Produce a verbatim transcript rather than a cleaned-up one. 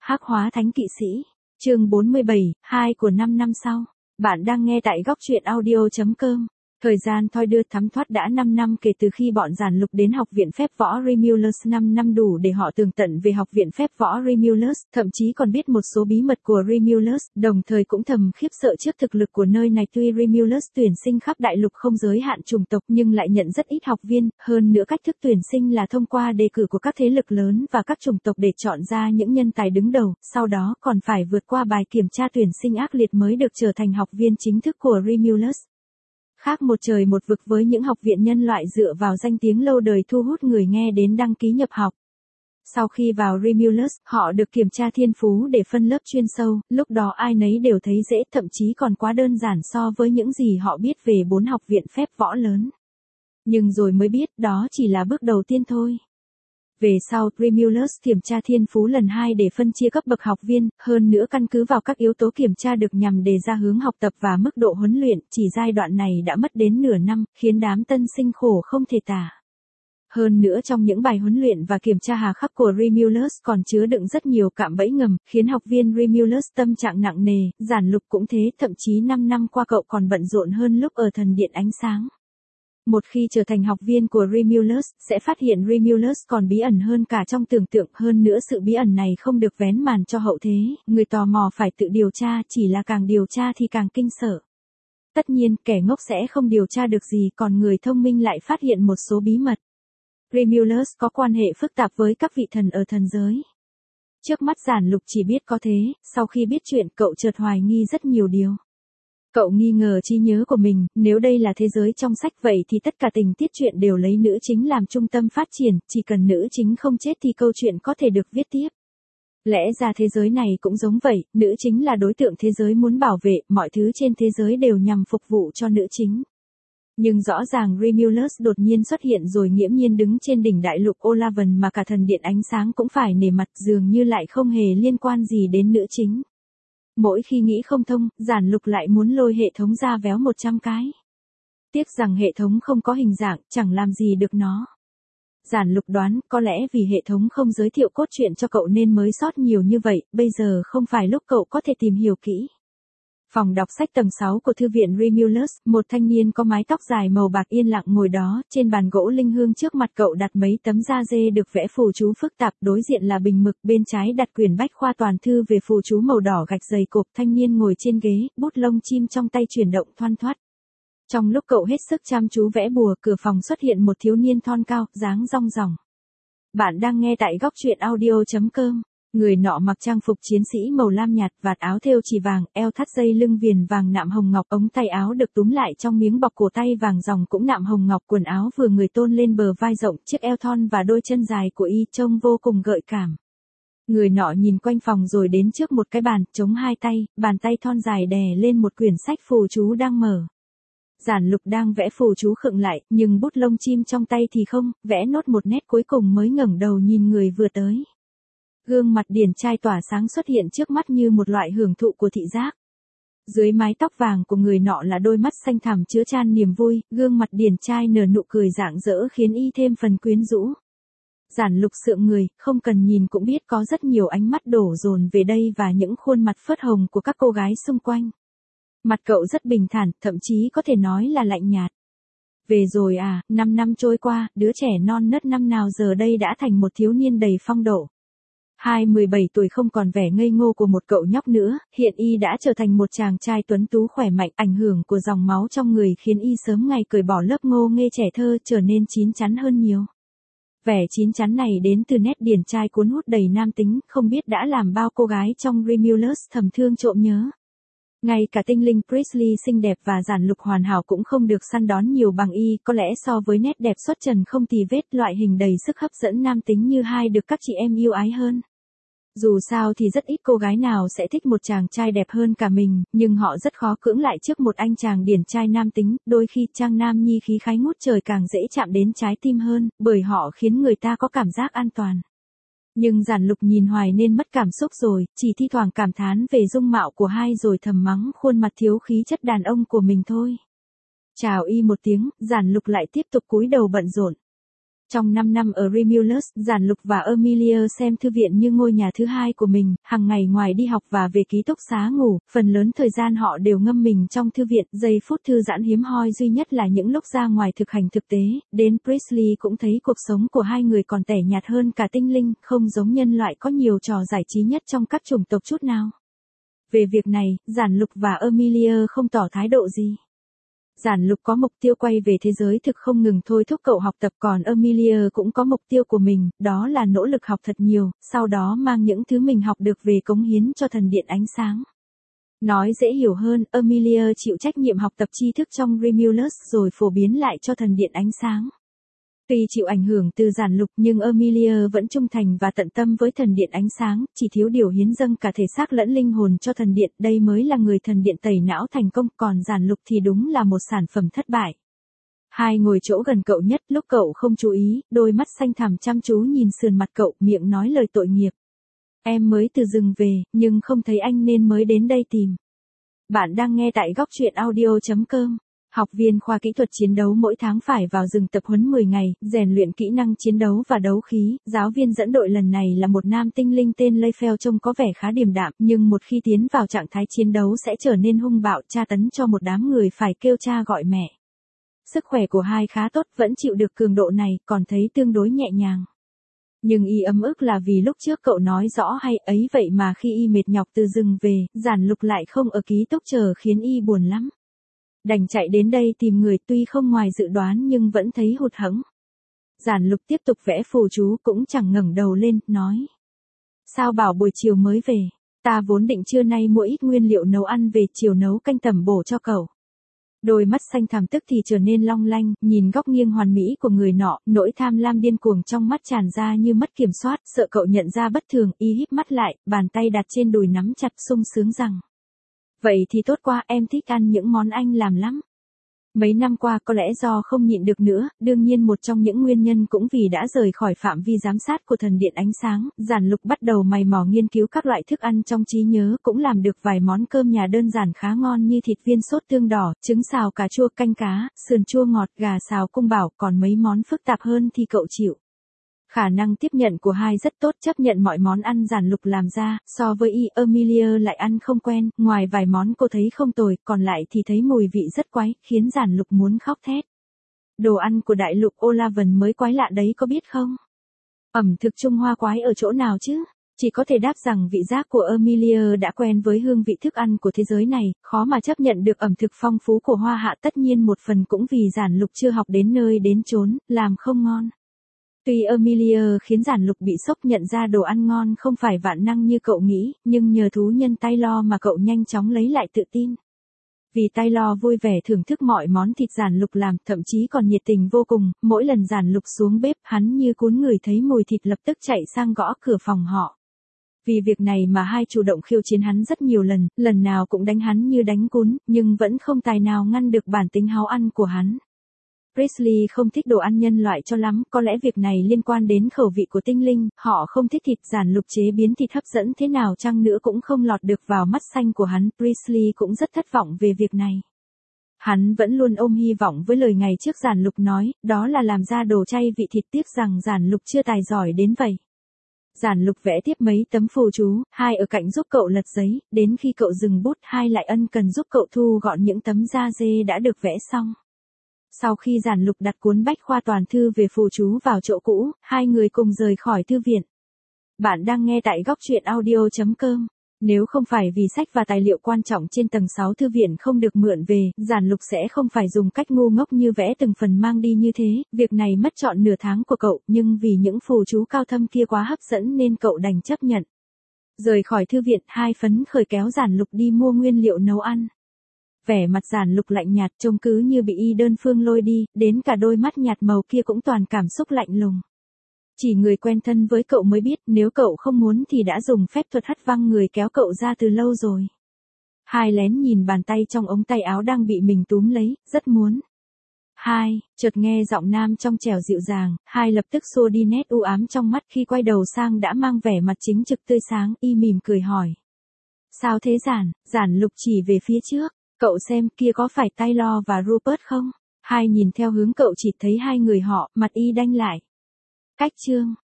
Hắc hóa thánh kỵ sĩ, chương bốn mươi bảy, hai của năm năm sau. Bạn đang nghe tại góc truyện audio chấm com. Thời gian thoi đưa thấm thoát đã năm năm kể từ khi bọn giản lục đến học viện phép võ Remulus. năm năm đủ để họ tường tận về học viện phép võ Remulus, thậm chí còn biết một số bí mật của Remulus, đồng thời cũng thầm khiếp sợ trước thực lực của nơi này. Tuy Remulus tuyển sinh khắp đại lục không giới hạn chủng tộc nhưng lại nhận rất ít học viên, hơn nữa cách thức tuyển sinh là thông qua đề cử của các thế lực lớn và các chủng tộc để chọn ra những nhân tài đứng đầu, sau đó còn phải vượt qua bài kiểm tra tuyển sinh ác liệt mới được trở thành học viên chính thức của Remulus. Khác một trời một vực với những học viện nhân loại dựa vào danh tiếng lâu đời thu hút người nghe đến đăng ký nhập học. Sau khi vào Remulus, họ được kiểm tra thiên phú để phân lớp chuyên sâu, lúc đó ai nấy đều thấy dễ, thậm chí còn quá đơn giản so với những gì họ biết về bốn học viện phép võ lớn. Nhưng rồi mới biết đó chỉ là bước đầu tiên thôi. Về sau, Remulus kiểm tra thiên phú lần hai để phân chia cấp bậc học viên, hơn nữa căn cứ vào các yếu tố kiểm tra được nhằm đề ra hướng học tập và mức độ huấn luyện, chỉ giai đoạn này đã mất đến nửa năm, khiến đám tân sinh khổ không thể tả. Hơn nữa trong những bài huấn luyện và kiểm tra hà khắc của Remulus còn chứa đựng rất nhiều cạm bẫy ngầm, khiến học viên Remulus tâm trạng nặng nề, giản lục cũng thế, thậm chí năm năm qua cậu còn bận rộn hơn lúc ở thần điện ánh sáng. Một khi trở thành học viên của Remulus, sẽ phát hiện Remulus còn bí ẩn hơn cả trong tưởng tượng, hơn nữa sự bí ẩn này không được vén màn cho hậu thế, người tò mò phải tự điều tra, chỉ là càng điều tra thì càng kinh sợ. Tất nhiên, kẻ ngốc sẽ không điều tra được gì, còn người thông minh lại phát hiện một số bí mật. Remulus có quan hệ phức tạp với các vị thần ở thần giới. Trước mắt giản lục chỉ biết có thế, sau khi biết chuyện cậu chợt hoài nghi rất nhiều điều. Cậu nghi ngờ trí nhớ của mình, nếu đây là thế giới trong sách vậy thì tất cả tình tiết truyện đều lấy nữ chính làm trung tâm phát triển, chỉ cần nữ chính không chết thì câu chuyện có thể được viết tiếp. Lẽ ra thế giới này cũng giống vậy, nữ chính là đối tượng thế giới muốn bảo vệ, mọi thứ trên thế giới đều nhằm phục vụ cho nữ chính. Nhưng rõ ràng Remulus đột nhiên xuất hiện rồi nghiễm nhiên đứng trên đỉnh đại lục Olavan mà cả thần điện ánh sáng cũng phải nể mặt, dường như lại không hề liên quan gì đến nữ chính. Mỗi khi nghĩ không thông, giản lục lại muốn lôi hệ thống ra véo một trăm cái. Tiếc rằng hệ thống không có hình dạng, chẳng làm gì được nó. Giản lục đoán, có lẽ vì hệ thống không giới thiệu cốt truyện cho cậu nên mới sót nhiều như vậy, bây giờ không phải lúc cậu có thể tìm hiểu kỹ. Phòng đọc sách tầng sáu của thư viện Remulus, một thanh niên có mái tóc dài màu bạc yên lặng ngồi đó, trên bàn gỗ linh hương trước mặt cậu đặt mấy tấm da dê được vẽ phù chú phức tạp, đối diện là bình mực, bên trái đặt quyển bách khoa toàn thư về phù chú màu đỏ gạch dày cộp. Thanh niên ngồi trên ghế, bút lông chim trong tay chuyển động thoăn thoắt. Trong lúc cậu hết sức chăm chú vẽ bùa, cửa phòng xuất hiện một thiếu niên thon cao, dáng rong ròng. Bạn đang nghe tại góc truyện audio chấm com. Người nọ mặc trang phục chiến sĩ màu lam nhạt, vạt áo thêu chỉ vàng, eo thắt dây lưng viền vàng nạm hồng ngọc, ống tay áo được túm lại trong miếng bọc cổ tay vàng ròng cũng nạm hồng ngọc, quần áo vừa người tôn lên bờ vai rộng, chiếc eo thon và đôi chân dài của y trông vô cùng gợi cảm. Người nọ nhìn quanh phòng rồi đến trước một cái bàn, chống hai tay, bàn tay thon dài đè lên một quyển sách phù chú đang mở. Giản lục đang vẽ phù chú khựng lại, nhưng bút lông chim trong tay thì không, vẽ nốt một nét cuối cùng mới ngẩng đầu nhìn người vừa tới. Gương mặt điển trai tỏa sáng xuất hiện trước mắt như một loại hưởng thụ của thị giác. Dưới mái tóc vàng của người nọ là đôi mắt xanh thẳm chứa chan niềm vui, gương mặt điển trai nở nụ cười rạng rỡ khiến y thêm phần quyến rũ. Giản lục sượng người, không cần nhìn cũng biết có rất nhiều ánh mắt đổ dồn về đây và những khuôn mặt phớt hồng của các cô gái xung quanh. Mặt cậu rất bình thản, thậm chí có thể nói là lạnh nhạt. Về rồi à, năm năm trôi qua, đứa trẻ non nớt năm nào giờ đây đã thành một thiếu niên đầy phong độ. Hai mười bảy tuổi không còn vẻ ngây ngô của một cậu nhóc nữa, hiện y đã trở thành một chàng trai tuấn tú khỏe mạnh, ảnh hưởng của dòng máu trong người khiến y sớm ngày cởi bỏ lớp ngô nghê trẻ thơ, trở nên chín chắn hơn nhiều. Vẻ chín chắn này đến từ nét điển trai cuốn hút đầy nam tính, không biết đã làm bao cô gái trong Remulus thầm thương trộm nhớ. Ngay cả tinh linh Priestley xinh đẹp và giản lục hoàn hảo cũng không được săn đón nhiều bằng y, có lẽ so với nét đẹp xuất trần không tì vết, loại hình đầy sức hấp dẫn nam tính như hai được các chị em yêu ái hơn. Dù sao thì rất ít cô gái nào sẽ thích một chàng trai đẹp hơn cả mình, nhưng họ rất khó cưỡng lại trước một anh chàng điển trai nam tính, đôi khi trang nam nhi khí khái ngút trời càng dễ chạm đến trái tim hơn, bởi họ khiến người ta có cảm giác an toàn. Nhưng giản lục nhìn hoài nên mất cảm xúc rồi, chỉ thi thoảng cảm thán về dung mạo của hai rồi thầm mắng khuôn mặt thiếu khí chất đàn ông của mình thôi. Chào y một tiếng, giản lục lại tiếp tục cúi đầu bận rộn. Trong năm năm ở Remulus, Giản Lục và Amelia xem thư viện như ngôi nhà thứ hai của mình, hàng ngày ngoài đi học và về ký túc xá ngủ, phần lớn thời gian họ đều ngâm mình trong thư viện, giây phút thư giãn hiếm hoi duy nhất là những lúc ra ngoài thực hành thực tế, đến Priestley cũng thấy cuộc sống của hai người còn tẻ nhạt hơn cả tinh linh, không giống nhân loại có nhiều trò giải trí nhất trong các chủng tộc chút nào. Về việc này, Giản Lục và Amelia không tỏ thái độ gì. Giản Lục có mục tiêu quay về thế giới thực không ngừng thôi thúc cậu học tập, còn Amelia cũng có mục tiêu của mình, đó là nỗ lực học thật nhiều, sau đó mang những thứ mình học được về cống hiến cho thần điện ánh sáng. Nói dễ hiểu hơn, Amelia chịu trách nhiệm học tập tri thức trong Remulus rồi phổ biến lại cho thần điện ánh sáng. Tuy chịu ảnh hưởng từ Giản Lục nhưng Amelia vẫn trung thành và tận tâm với thần điện ánh sáng, chỉ thiếu điều hiến dâng cả thể xác lẫn linh hồn cho thần điện, đây mới là người thần điện tẩy não thành công, còn Giản Lục thì đúng là một sản phẩm thất bại. Hai ngồi chỗ gần cậu nhất, lúc cậu không chú ý, đôi mắt xanh thẳm chăm chú nhìn sườn mặt cậu, miệng nói lời tội nghiệp. Em mới từ rừng về, nhưng không thấy anh nên mới đến đây tìm. Bạn đang nghe tại góc truyện audio chấm com. Học viên khoa kỹ thuật chiến đấu mỗi tháng phải vào rừng tập huấn mười ngày, rèn luyện kỹ năng chiến đấu và đấu khí. Giáo viên dẫn đội lần này là một nam tinh linh tên Layfell, trông có vẻ khá điềm đạm, nhưng một khi tiến vào trạng thái chiến đấu sẽ trở nên hung bạo, tra tấn cho một đám người phải kêu cha gọi mẹ. Sức khỏe của hai khá tốt, vẫn chịu được cường độ này, còn thấy tương đối nhẹ nhàng. Nhưng y ấm ức là vì lúc trước cậu nói rõ hay ấy vậy mà khi y mệt nhọc từ rừng về, Giản Lục lại không ở ký túc chờ khiến y buồn lắm. Đành chạy đến đây tìm người, tuy không ngoài dự đoán nhưng vẫn thấy hụt hẫng. Giản Lục tiếp tục vẽ phù chú, cũng chẳng ngẩng đầu lên, nói. Sao bảo buổi chiều mới về, ta vốn định trưa nay mua ít nguyên liệu nấu ăn về, chiều nấu canh tẩm bổ cho cậu. Đôi mắt xanh thẳm tức thì trở nên long lanh, nhìn góc nghiêng hoàn mỹ của người nọ, nỗi tham lam điên cuồng trong mắt tràn ra như mất kiểm soát, sợ cậu nhận ra bất thường, y híp mắt lại, bàn tay đặt trên đùi nắm chặt, sung sướng rằng. Vậy thì tốt quá, em thích ăn những món anh làm lắm. Mấy năm qua có lẽ do không nhịn được nữa, đương nhiên một trong những nguyên nhân cũng vì đã rời khỏi phạm vi giám sát của thần điện ánh sáng, Giản Lục bắt đầu mày mò nghiên cứu các loại thức ăn trong trí nhớ, cũng làm được vài món cơm nhà đơn giản khá ngon như thịt viên sốt tương đỏ, trứng xào cà chua canh cá, sườn chua ngọt, gà xào cung bảo, còn mấy món phức tạp hơn thì cậu chịu. Khả năng tiếp nhận của hai rất tốt, chấp nhận mọi món ăn Giản Lục làm ra, so với y, Amelia lại ăn không quen, ngoài vài món cô thấy không tồi, còn lại thì thấy mùi vị rất quái, khiến Giản Lục muốn khóc thét. Đồ ăn của đại lục Olavan mới quái lạ đấy có biết không? Ẩm thực Trung Hoa quái ở chỗ nào chứ? Chỉ có thể đáp rằng vị giác của Amelia đã quen với hương vị thức ăn của thế giới này, khó mà chấp nhận được ẩm thực phong phú của Hoa Hạ, tất nhiên một phần cũng vì Giản Lục chưa học đến nơi đến chốn, làm không ngon. Tuy Amelia khiến Giản Lục bị sốc nhận ra đồ ăn ngon không phải vạn năng như cậu nghĩ, nhưng nhờ thú nhân Taylor mà cậu nhanh chóng lấy lại tự tin. Vì Taylor vui vẻ thưởng thức mọi món thịt Giản Lục làm, thậm chí còn nhiệt tình vô cùng, mỗi lần Giản Lục xuống bếp hắn như cuốn người thấy mùi thịt lập tức chạy sang gõ cửa phòng họ. Vì việc này mà hai chủ động khiêu chiến hắn rất nhiều lần, lần nào cũng đánh hắn như đánh cún, nhưng vẫn không tài nào ngăn được bản tính háo ăn của hắn. Priestley không thích đồ ăn nhân loại cho lắm, có lẽ việc này liên quan đến khẩu vị của tinh linh, họ không thích thịt. Giản Lục chế biến thịt hấp dẫn thế nào chăng nữa cũng không lọt được vào mắt xanh của hắn, Priestley cũng rất thất vọng về việc này. Hắn vẫn luôn ôm hy vọng với lời ngày trước Giản Lục nói, đó là làm ra đồ chay vị thịt, tiếc rằng Giản Lục chưa tài giỏi đến vậy. Giản Lục vẽ tiếp mấy tấm phù chú, hai ở cạnh giúp cậu lật giấy, đến khi cậu dừng bút, hai lại ân cần giúp cậu thu gọn những tấm da dê đã được vẽ xong. Sau khi Giản Lục đặt cuốn bách khoa toàn thư về phù chú vào chỗ cũ, hai người cùng rời khỏi thư viện. Bạn đang nghe tại góc truyện audio chấm com. Nếu không phải vì sách và tài liệu quan trọng trên tầng sáu thư viện không được mượn về, Giản Lục sẽ không phải dùng cách ngu ngốc như vẽ từng phần mang đi như thế, việc này mất trọn nửa tháng của cậu, nhưng vì những phù chú cao thâm kia quá hấp dẫn nên cậu đành chấp nhận. Rời khỏi thư viện, hai phấn khởi kéo Giản Lục đi mua nguyên liệu nấu ăn. Vẻ mặt Giản Lục lạnh nhạt, trông cứ như bị y đơn phương lôi đi, đến cả đôi mắt nhạt màu kia cũng toàn cảm xúc lạnh lùng. Chỉ người quen thân với cậu mới biết, nếu cậu không muốn thì đã dùng phép thuật hất văng người kéo cậu ra từ lâu rồi. Hai lén nhìn bàn tay trong ống tay áo đang bị mình túm lấy, rất muốn. Hai, chợt nghe giọng nam trong trẻo dịu dàng, hai lập tức xua đi nét u ám trong mắt, khi quay đầu sang đã mang vẻ mặt chính trực tươi sáng, y mỉm cười hỏi. Sao thế Giản? Giản Lục chỉ về phía trước. Cậu xem kia có phải Taylor và Rupert không? Hai nhìn theo hướng cậu chỉ thấy hai người họ, mặt y đanh lại. Cách chương